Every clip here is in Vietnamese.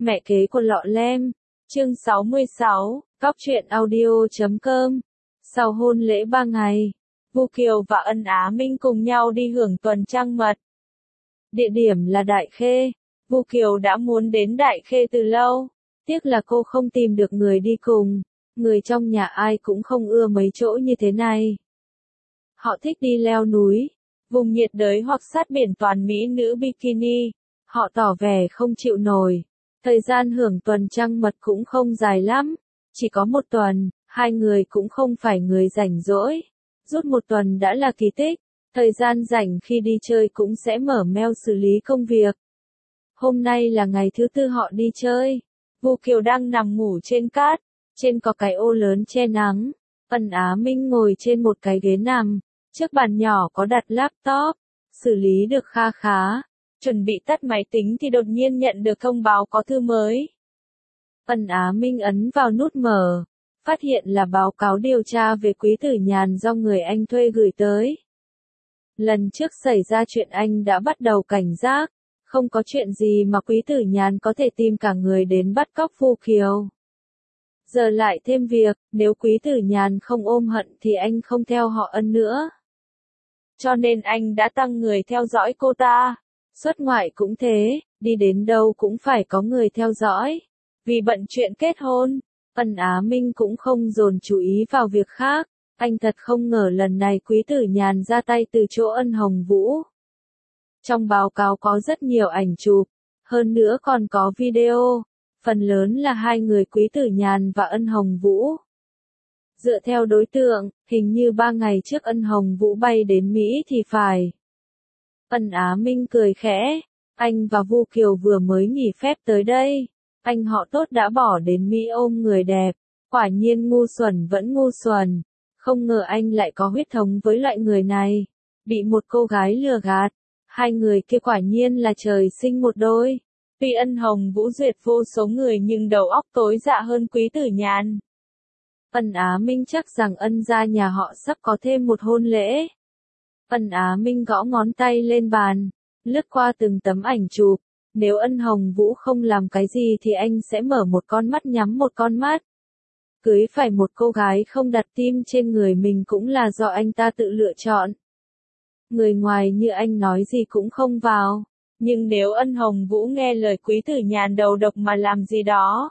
Mẹ kế của lọ lem. Chương 66, Góc truyện audio.com. Sau hôn lễ 3 ngày, Vu Kiều và Ân Á Minh cùng nhau đi hưởng tuần trăng mật. Địa điểm là Đại Khê. Vu Kiều đã muốn đến Đại Khê từ lâu, tiếc là cô không tìm được người đi cùng. Người trong nhà ai cũng không ưa mấy chỗ như thế này. Họ thích đi leo núi, vùng nhiệt đới hoặc sát biển toàn mỹ nữ bikini. Họ tỏ vẻ không chịu nổi. Thời gian hưởng tuần trăng mật cũng không dài lắm, chỉ có 1 tuần, hai người cũng không phải người rảnh rỗi. Rút 1 tuần đã là kỳ tích, thời gian rảnh khi đi chơi cũng sẽ mở mail xử lý công việc. Hôm nay là ngày thứ 4 họ đi chơi. Vu Kiều đang nằm ngủ trên cát, trên có cái ô lớn che nắng. Ân Á Minh ngồi trên một cái ghế nằm, trước bàn nhỏ có đặt laptop, xử lý được kha khá. Chuẩn bị tắt máy tính thì đột nhiên nhận được thông báo có thư mới. Ân Á Minh ấn vào nút mở, phát hiện là báo cáo điều tra về Quý Tử Nhàn do người anh thuê gửi tới. Lần trước xảy ra chuyện anh đã bắt đầu cảnh giác, không có chuyện gì mà Quý Tử Nhàn có thể tìm cả người đến bắt cóc Vu Kiều. Giờ lại thêm việc, nếu Quý Tử Nhàn không ôm hận thì anh không theo họ Ân nữa. Cho nên anh đã tăng người theo dõi cô ta. Xuất ngoại cũng thế, đi đến đâu cũng phải có người theo dõi. Vì bận chuyện kết hôn, Ân Á Minh cũng không dồn chú ý vào việc khác. Anh thật không ngờ lần này Quý Tử Nhàn ra tay từ chỗ Ân Hồng Vũ. Trong báo cáo có rất nhiều ảnh chụp, hơn nữa còn có video. Phần lớn là hai người Quý Tử Nhàn và Ân Hồng Vũ. Dựa theo đối tượng, hình như 3 ngày trước Ân Hồng Vũ bay đến Mỹ thì phải. Ân Á Minh cười khẽ, anh và Vu Kiều vừa mới nghỉ phép tới đây. Anh họ tốt đã bỏ đến Mỹ ôm người đẹp, quả nhiên ngu xuẩn vẫn ngu xuẩn. Không ngờ anh lại có huyết thống với loại người này, bị một cô gái lừa gạt. Hai người kia quả nhiên là trời sinh một đôi. Tuy Ân Hồng Vũ duyệt vô số người nhưng đầu óc tối dạ hơn Quý Tử Nhàn. Ân Á Minh chắc rằng Ân gia nhà họ sắp có thêm một hôn lễ. Ân Á Minh gõ ngón tay lên bàn, lướt qua từng tấm ảnh chụp. Nếu Ân Hồng Vũ không làm cái gì thì anh sẽ mở một con mắt nhắm một con mắt. Cưới phải một cô gái không đặt tim trên người mình cũng là do anh ta tự lựa chọn. Người ngoài như anh nói gì cũng không vào. Nhưng nếu Ân Hồng Vũ nghe lời Quý Tử Nhàn đầu độc mà làm gì đó,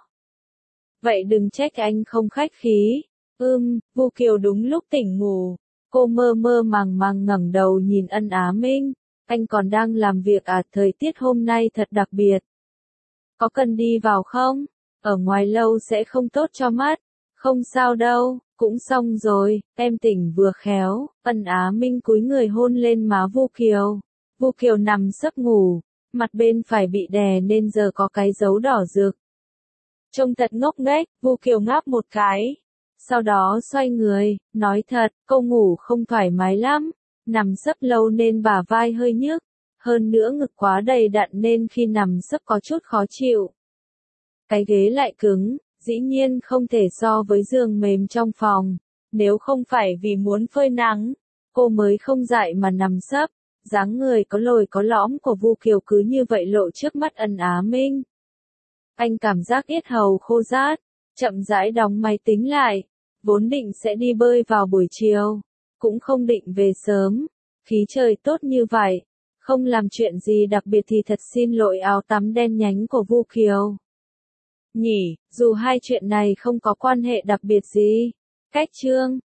vậy đừng trách anh không khách khí. Vu Kiều đúng lúc tỉnh ngủ. Cô mơ mơ màng màng ngẩng đầu nhìn Ân Á Minh. Anh còn đang làm việc à, thời tiết hôm nay thật đặc biệt. Có cần đi vào không? Ở ngoài lâu sẽ không tốt cho mắt. Không sao đâu, cũng xong rồi, em tỉnh vừa khéo. Ân Á Minh cúi người hôn lên má Vu Kiều. Vu Kiều nằm sấp ngủ, mặt bên phải bị đè nên giờ có cái dấu đỏ rực. Trông thật ngốc nghếch, Vu Kiều ngáp một cái. Sau đó xoay người, nói thật, cô ngủ không thoải mái lắm, nằm sấp lâu nên bả vai hơi nhức, hơn nữa ngực quá đầy đặn nên khi nằm sấp có chút khó chịu. Cái ghế lại cứng, dĩ nhiên không thể so với giường mềm trong phòng, nếu không phải vì muốn phơi nắng, cô mới không dại mà nằm sấp. Dáng người có lồi có lõm của Vu Kiều cứ như vậy lộ trước mắt Ân Á Minh. Anh cảm giác yết hầu khô rát, chậm rãi đóng máy tính lại, vốn định sẽ đi bơi vào buổi chiều, cũng không định về sớm, khí trời tốt như vậy, không làm chuyện gì đặc biệt thì thật xin lỗi áo tắm đen nhánh của Vu Kiều. Nhỉ, dù hai chuyện này không có quan hệ đặc biệt gì. Cách chương